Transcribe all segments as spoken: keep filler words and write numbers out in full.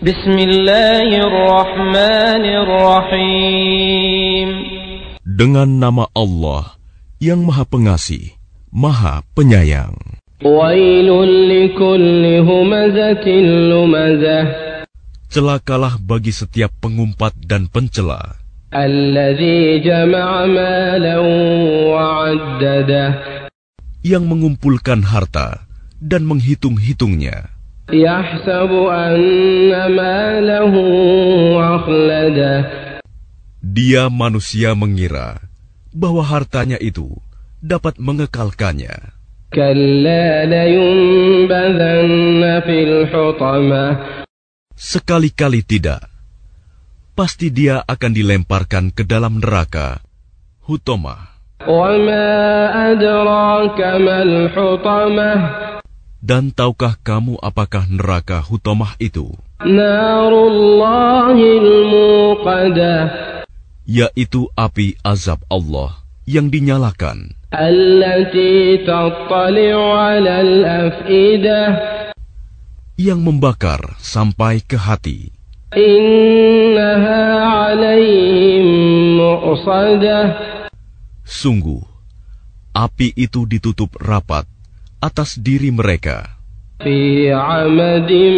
Bismillahirrahmanirrahim. Dengan nama Allah yang Maha Pengasih, Maha Penyayang. Wailul likulli humazatin lumazah. Celakalah bagi setiap pengumpat dan pencela. Alladzi jama'a malan wa'addadah. Yang mengumpulkan harta dan menghitung-hitungnya. Yahsabu anna malahu akhladah. Dia manusia mengira bahwa hartanya itu dapat mengekalkannya. Kalla layunbadhanna fil hutamah. Sekali-kali tidak. Pasti dia akan dilemparkan ke dalam neraka, Hutamah. Wa ma adraka mal hutamah. Dan tahukah kamu apakah neraka Hutamah itu? Narullahil muqadah. Yaitu api azab Allah yang dinyalakan. Allati tattali'u 'alal af'idah. Yang membakar sampai ke hati. Innaha 'alaihim mu'sadah. Sungguh, api itu ditutup rapat atas diri mereka. Fi 'amadin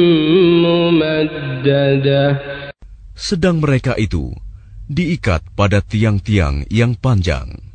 mumaddadah. Sedang mereka itu diikat pada tiang-tiang yang panjang.